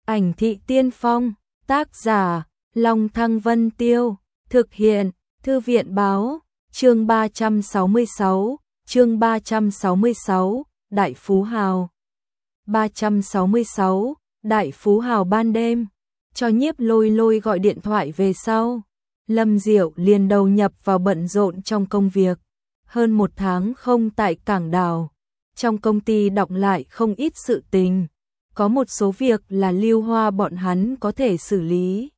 Ảnh thị tiên phong, tác giả, Long Thăng Vân Tiêu, thực hiện, Thư viện báo, chương 366, Đại Phú Hào. 366, Đại Phú Hào ban đêm, cho Nhiếp Lôi Lôi gọi điện thoại về sau. Lâm Diệu liền đầu nhập vào bận rộn trong công việc. Hơn 1 tháng không tại cảng đảo, trong công ty đọng lại không ít sự tình. Có một số việc là Lưu Hoa bọn hắn có thể xử lý,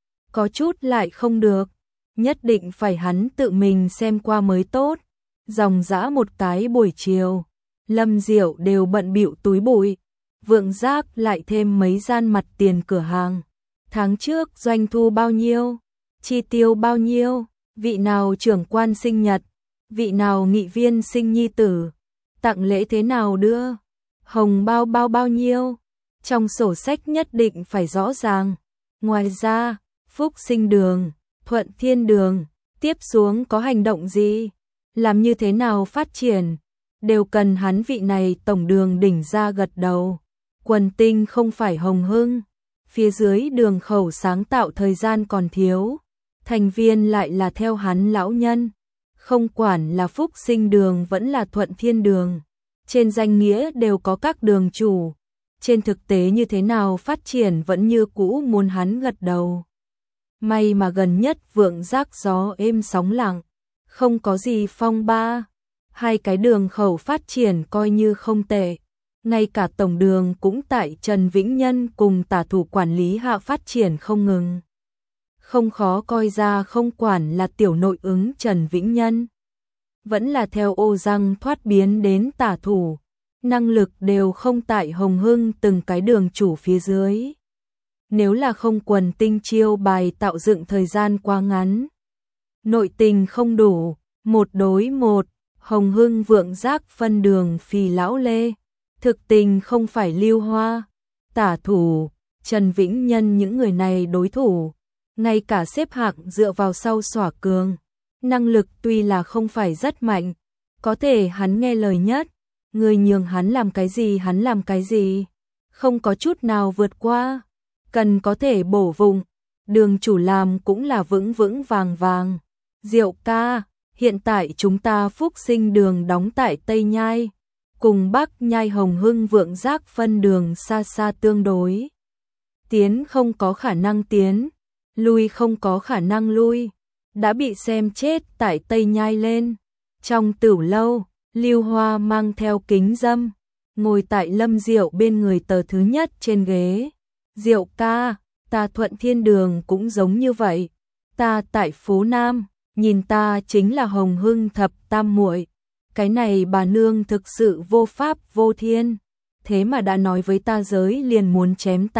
có chút lại không được, nhất định phải hắn tự mình xem qua mới tốt. Dòng dã một cái buổi chiều, Lâm Diệu đều bận bịu túi bụi, vượng giác lại thêm mấy gian mặt tiền cửa hàng. Tháng trước doanh thu bao nhiêu, chi tiêu bao nhiêu, vị nào trưởng quan sinh nhật, vị nào nghị viên sinh nhi tử, tặng lễ thế nào đưa, hồng bao bao nhiêu, trong sổ sách nhất định phải rõ ràng. Ngoài ra, Phúc Sinh Đường, Thuận Thiên Đường, tiếp xuống có hành động gì, làm như thế nào phát triển, đều cần hắn vị này tổng đường đỉnh ra gật đầu. Quần tinh không phải hồng hưng, phía dưới đường khẩu sáng tạo thời gian còn thiếu, thành viên lại là theo hắn lão nhân, không quản là Phúc Sinh Đường vẫn là Thuận Thiên Đường, trên danh nghĩa đều có các đường chủ, trên thực tế như thế nào phát triển vẫn như cũ muốn hắn gật đầu. May mà gần nhất vượng giác gió êm sóng lặng, không có gì phong ba, hai cái đường khẩu phát triển coi như không tệ. Ngay cả tổng đường cũng tại Trần Vĩnh Nhân cùng tả thủ quản lý hạ phát triển không ngừng. Không khó coi ra không quản là tiểu nội ứng Trần Vĩnh Nhân, vẫn là theo ô răng thoát biến đến tả thủ, năng lực đều không tại hồng hưng từng cái đường chủ phía dưới. Nếu là không quần tinh chiêu bài tạo dựng thời gian quá ngắn, nội tình không đủ, 1 đối 1, hồng hưng vượng giác phân đường Phì Lão Lê. Thực tình không phải Lưu Hoa, tả thủ, Trần Vĩnh Nhân những người này đối thủ, ngay cả xếp hạng dựa vào sau xỏa cường. Năng lực tuy là không phải rất mạnh, có thể hắn nghe lời nhất, người nhường hắn làm cái gì hắn làm cái gì, không có chút nào vượt qua, cần có thể bổ vùng, đường chủ làm cũng là vững vững vàng vàng. Diệu ca, hiện tại chúng ta Phúc Sinh Đường đóng tại Tây Nhai, cùng Bắc Nhai hồng hưng vượng giác phân đường xa xa tương đối. Tiến không có khả năng tiến, lui không có khả năng lui, đã bị xem chết tại Tây Nhai lên. Trong tửu lâu, Lưu Hoa mang theo kính dâm, ngồi tại Lâm Diệu bên người tờ thứ nhất trên ghế. Diệu ca, ta Thuận Thiên Đường cũng giống như vậy, ta tại phố Nam, nhìn ta chính là hồng hưng thập tam muội. Cái này bà nương thực sự vô pháp vô thiên, thế mà đã nói với ta giới liền muốn chém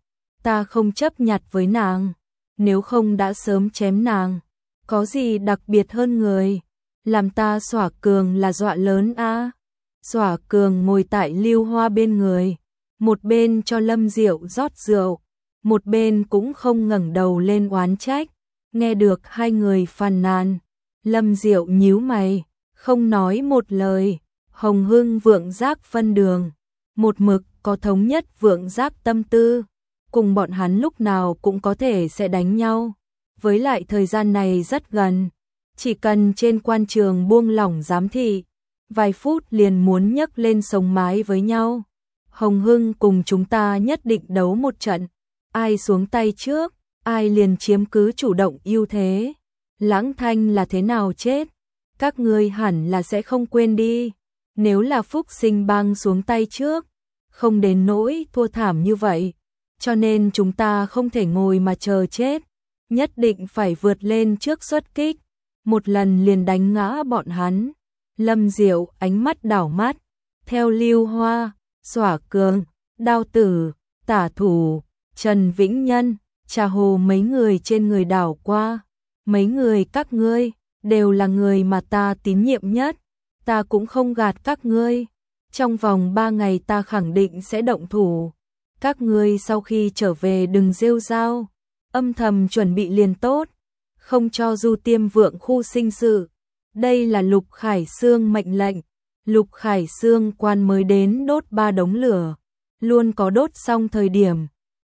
ta không chấp nhặt với nàng, nếu không đã sớm chém nàng, có gì đặc biệt hơn người, làm ta xỏa cường là dọa lớn a. Xỏa cường ngồi tại Lưu Hoa bên người, một bên cho Lâm Diệu rót rượu, một bên cũng không ngẩng đầu lên oán trách, nghe được hai người phàn nàn, Lâm Diệu nhíu mày, không nói một lời. Hồng hưng vượng giác phân đường, một mực có thống nhất vượng giác tâm tư, cùng bọn hắn lúc nào cũng có thể sẽ đánh nhau, với lại thời gian này rất gần, chỉ cần trên quan trường buông lỏng giám thị, vài phút liền muốn nhấc lên sống mái với nhau. Hồng hưng cùng chúng ta nhất định đấu một trận, ai xuống tay trước, ai liền chiếm cứ chủ động ưu thế. Lãng Thanh là thế nào chết, các ngươi hẳn là sẽ không quên đi, nếu là Phúc Sinh Bang xuống tay trước, không đến nỗi thua thảm như vậy, cho nên chúng ta không thể ngồi mà chờ chết, nhất định phải vượt lên trước xuất kích, một lần liền đánh ngã bọn hắn. Lâm Diệu ánh mắt đảo mắt, theo Lưu Hoa, xỏa cường, đao tử, tả thủ, Trần Vĩnh Nhân, Trà Hồ mấy người trên người đảo qua, mấy người các ngươi đều là người mà ta tín nhiệm nhất, ta cũng không gạt các ngươi, trong vòng 3 ngày ta khẳng định sẽ động thủ, các ngươi sau khi trở về đừng rêu rao, âm thầm chuẩn bị liền tốt, không cho Du Tiêm Vượng khu sinh sự. Đây là Lục Khải Sương mệnh lệnh, Lục Khải Sương quan mới đến đốt 3 đống lửa, luôn có đốt xong thời điểm,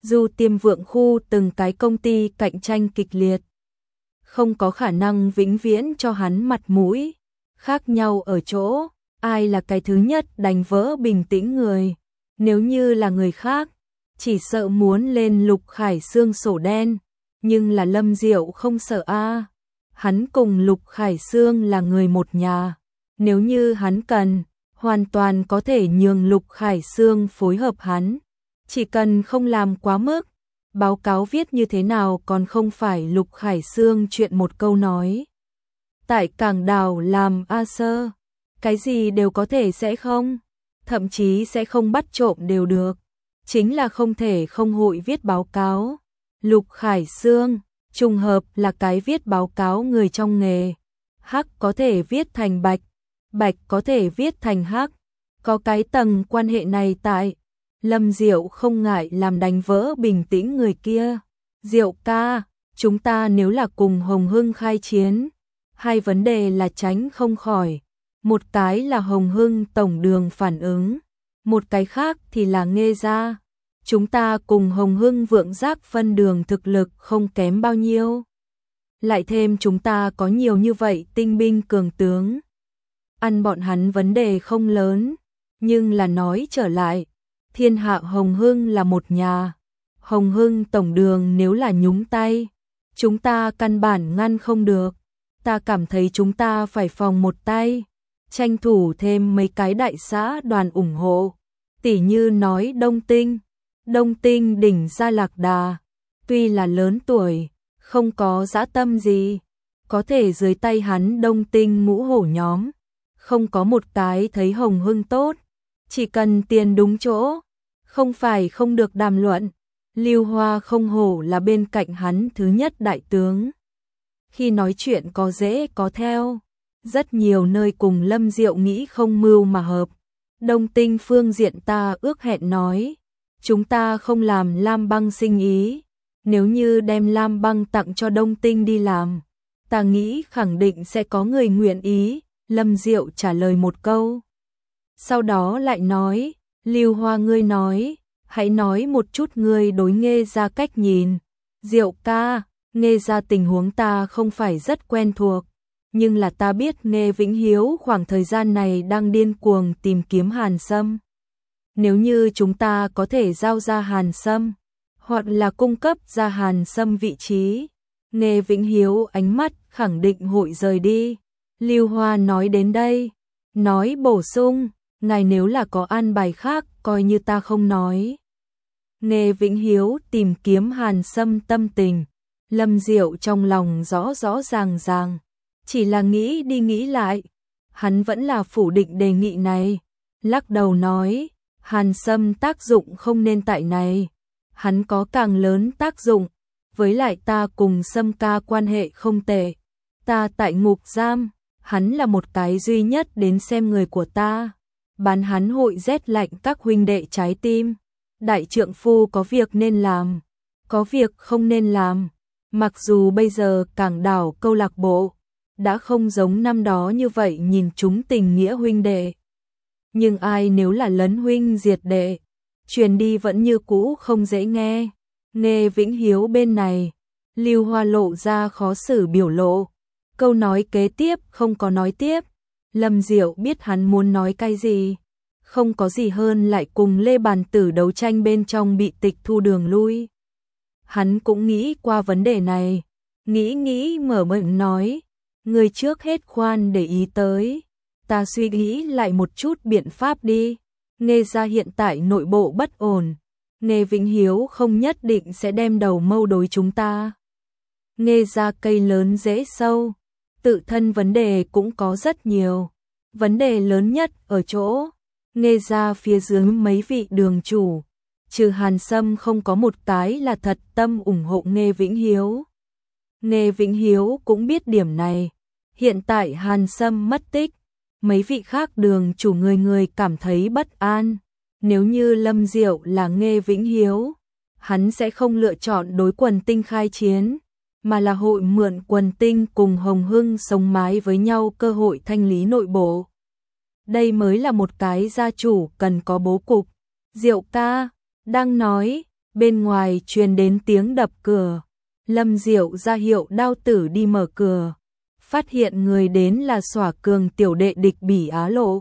Du Tiêm Vượng khu từng cái công ty cạnh tranh kịch liệt. Không có khả năng vĩnh viễn cho hắn mặt mũi. Khác nhau ở chỗ, ai là cái thứ nhất đánh vỡ bình tĩnh người. Nếu như là người khác, chỉ sợ muốn lên Lục Khải Sương sổ đen. Nhưng là Lâm Diệu không sợ a. Hắn cùng Lục Khải Sương là người một nhà. Nếu như hắn cần, hoàn toàn có thể nhường Lục Khải Sương phối hợp hắn. Chỉ cần không làm quá mức, báo cáo viết như thế nào còn không phải Lục Khải Sương chuyện một câu nói. Tại Cảng Đảo làm A Sơ, cái gì đều có thể sẽ không, thậm chí sẽ không bắt trộm đều được. Chính là không thể không hội viết báo cáo. Lục Khải Sương, trùng hợp là cái viết báo cáo người trong nghề. Hắc có thể viết thành bạch, bạch có thể viết thành hắc. Có cái tầng quan hệ này tại, Lâm Diệu không ngại làm đánh vỡ bình tĩnh người kia. Diệu ca, chúng ta nếu là cùng Hồng Hưng khai chiến, hai vấn đề là tránh không khỏi. Một cái là Hồng Hưng tổng đường phản ứng, một cái khác thì là Nghê gia. Chúng ta cùng Hồng Hưng Vượng Giác phân đường thực lực không kém bao nhiêu. Lại thêm chúng ta có nhiều như vậy tinh binh cường tướng. Ăn bọn hắn vấn đề không lớn, nhưng là nói trở lại, thiên hạ Hồng Hưng là một nhà. Hồng Hưng tổng đường nếu là nhúng tay, chúng ta căn bản ngăn không được. Ta cảm thấy chúng ta phải phòng một tay, tranh thủ thêm mấy cái đại xã đoàn ủng hộ. Tỉ như nói Đông Tinh đỉnh Gia Lạc Đà, tuy là lớn tuổi, không có dã tâm gì, có thể dưới tay hắn Đông Tinh ngũ hổ nhóm, không có một cái thấy Hồng Hưng tốt, chỉ cần tiền đúng chỗ, không phải không được đàm luận. Lưu Hoa không hổ là bên cạnh hắn thứ nhất đại tướng. Khi nói chuyện có dễ có theo, rất nhiều nơi cùng Lâm Diệu nghĩ không mưu mà hợp. Đông Tinh phương diện ta ước hẹn nói, chúng ta không làm Lam Băng sinh ý, nếu như đem Lam Băng tặng cho Đông Tinh đi làm, ta nghĩ khẳng định sẽ có người nguyện ý. Lâm Diệu trả lời một câu, sau đó lại nói, Lưu Hoa ngươi nói, hãy nói một chút ngươi đối Nghê gia cách nhìn. Diệu ca, Nghê gia tình huống ta không phải rất quen thuộc, nhưng là ta biết Nghê Vĩnh Hiếu khoảng thời gian này đang điên cuồng tìm kiếm Hàn Sâm. Nếu như chúng ta có thể giao ra Hàn Sâm, hoặc là cung cấp ra Hàn Sâm vị trí, Nghê Vĩnh Hiếu ánh mắt khẳng định hội rời đi. Lưu Hoa nói đến đây, nói bổ sung, ngài nếu là có an bài khác coi như ta không nói. Nghê Vĩnh Hiếu tìm kiếm Hàn Sâm tâm tình, Lâm Diệu trong lòng rõ rõ ràng, chỉ là nghĩ đi nghĩ lại, hắn vẫn là phủ định đề nghị này, lắc đầu nói, Hàn Sâm tác dụng không nên tại này, hắn có càng lớn tác dụng, với lại ta cùng Sâm ca quan hệ không tệ, ta tại ngục giam, hắn là một cái duy nhất đến xem người của ta, bán hắn hội rét lạnh các huynh đệ trái tim. Đại trượng phu có việc nên làm, có việc không nên làm. Mặc dù bây giờ Cảng Đảo câu lạc bộ đã không giống năm đó như vậy nhìn chúng tình nghĩa huynh đệ, nhưng ai nếu là lấn huynh diệt đệ, truyền đi vẫn như cũ không dễ nghe. Nghê Vĩnh Hiếu bên này, Lưu Hoa lộ ra khó xử biểu lộ, câu nói kế tiếp không có nói tiếp. Lâm Diệu biết hắn muốn nói cái gì, không có gì hơn lại cùng Lê Bàn Tử đấu tranh bên trong bị tịch thu đường lui. Hắn cũng nghĩ qua vấn đề này, nghĩ mở miệng nói, người trước hết khoan để ý tới, ta suy nghĩ lại một chút biện pháp đi. Nghê gia hiện tại nội bộ bất ổn, Nghê Vĩnh Hiếu không nhất định sẽ đem đầu mâu đối chúng ta. Nghê gia cây lớn rễ sâu, tự thân vấn đề cũng có rất nhiều, vấn đề lớn nhất ở chỗ Nghê gia phía dưới mấy vị đường chủ, trừ Hàn Sâm không có một cái là thật tâm ủng hộ Nghê Vĩnh Hiếu. Nghê Vĩnh Hiếu cũng biết điểm này, hiện tại Hàn Sâm mất tích, mấy vị khác đường chủ người cảm thấy bất an. Nếu như Lâm Diệu là Nghê Vĩnh Hiếu, hắn sẽ không lựa chọn đối Quần Tinh khai chiến, mà là hội mượn Quần Tinh cùng Hồng Hưng sống mái với nhau cơ hội thanh lý nội bộ. Đây mới là một cái gia chủ cần có bố cục. Diệu ca, đang nói, bên ngoài truyền đến tiếng đập cửa. Lâm Diệu ra hiệu Đao Tử đi mở cửa, phát hiện người đến là Xỏa Cường tiểu đệ Địch Bỉ Á Lộ.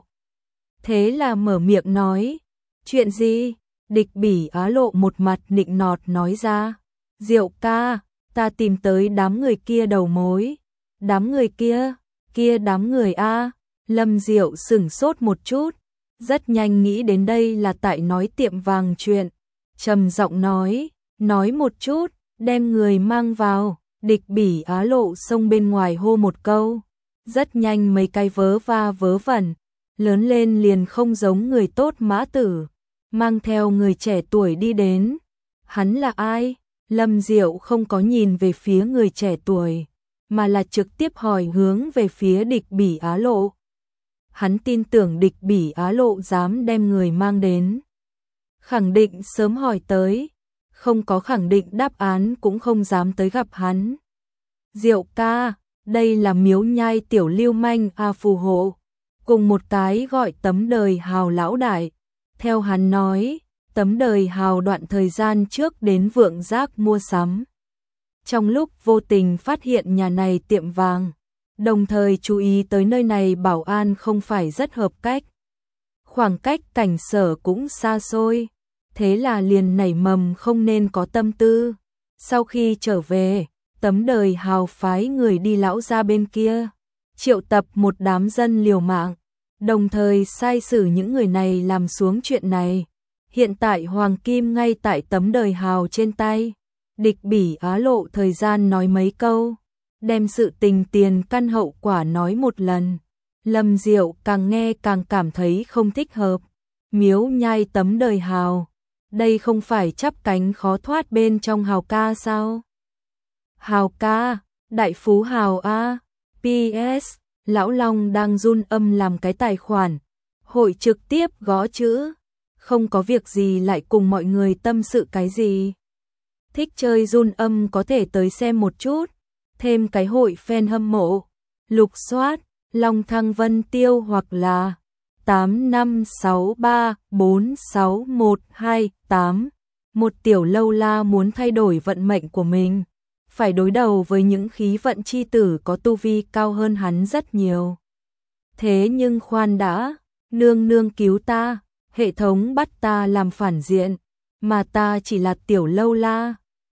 Thế là mở miệng nói, chuyện gì? Địch Bỉ Á Lộ một mặt nịnh nọt nói ra, Diệu ca, ta tìm tới đám người kia đầu mối. Đám người kia, đám người a. Lâm Diệu sửng sốt một chút, rất nhanh nghĩ đến đây là tại nói tiệm vàng chuyện, trầm giọng nói một chút, đem người mang vào. Địch Bỉ Á Lộ xông bên ngoài hô một câu, rất nhanh mấy cái vớ va vớ vẩn, lớn lên liền không giống người tốt Mã Tử, mang theo người trẻ tuổi đi đến. Hắn là ai? Lâm Diệu không có nhìn về phía người trẻ tuổi, mà là trực tiếp hỏi hướng về phía Địch Bỉ Á Lộ. Hắn tin tưởng Địch Bỉ Á Lộ dám đem người mang đến. Khẳng định sớm hỏi tới, không có khẳng định đáp án cũng không dám tới gặp hắn. Diệu ca, đây là Miếu Nhai tiểu lưu manh A phù hộ, cùng một cái gọi Tấm Đời Hào lão đại. Theo hắn nói, Tấm Đời Hào đoạn thời gian trước đến Vượng Giác mua sắm. Trong lúc vô tình phát hiện nhà này tiệm vàng, đồng thời chú ý tới nơi này bảo an không phải rất hợp cách. Khoảng cách cảnh sở cũng xa xôi, thế là liền nảy mầm không nên có tâm tư. Sau khi trở về, Tấm Đời Hào phái người đi lão gia bên kia, triệu tập một đám dân liều mạng, đồng thời sai xử những người này làm xuống chuyện này. Hiện tại Hoàng Kim ngay tại Tấm Đời Hào trên tay. Địch Bỉ Á Lộ thời gian nói mấy câu, đem sự tình tiền căn hậu quả nói một lần. Lâm Diệu càng nghe càng cảm thấy không thích hợp. Miếu Nhai Tấm Đời Hào, đây không phải chắp cánh khó thoát bên trong Hào ca sao? Hào ca, đại phú Hào a. PS, Lão Long đang run âm làm cái tài khoản, hội trực tiếp gõ chữ, không có việc gì lại cùng mọi người tâm sự cái gì. Thích chơi run âm có thể tới xem một chút, thêm cái hội fan hâm mộ, lục soát, Long Thăng Vân Tiêu hoặc là 8563461288. Một tiểu lâu la muốn thay đổi vận mệnh của mình, phải đối đầu với những khí vận chi tử có tu vi cao hơn hắn rất nhiều. Thế nhưng khoan đã, nương nương cứu ta, hệ thống bắt ta làm phản diện, mà ta chỉ là tiểu lâu la.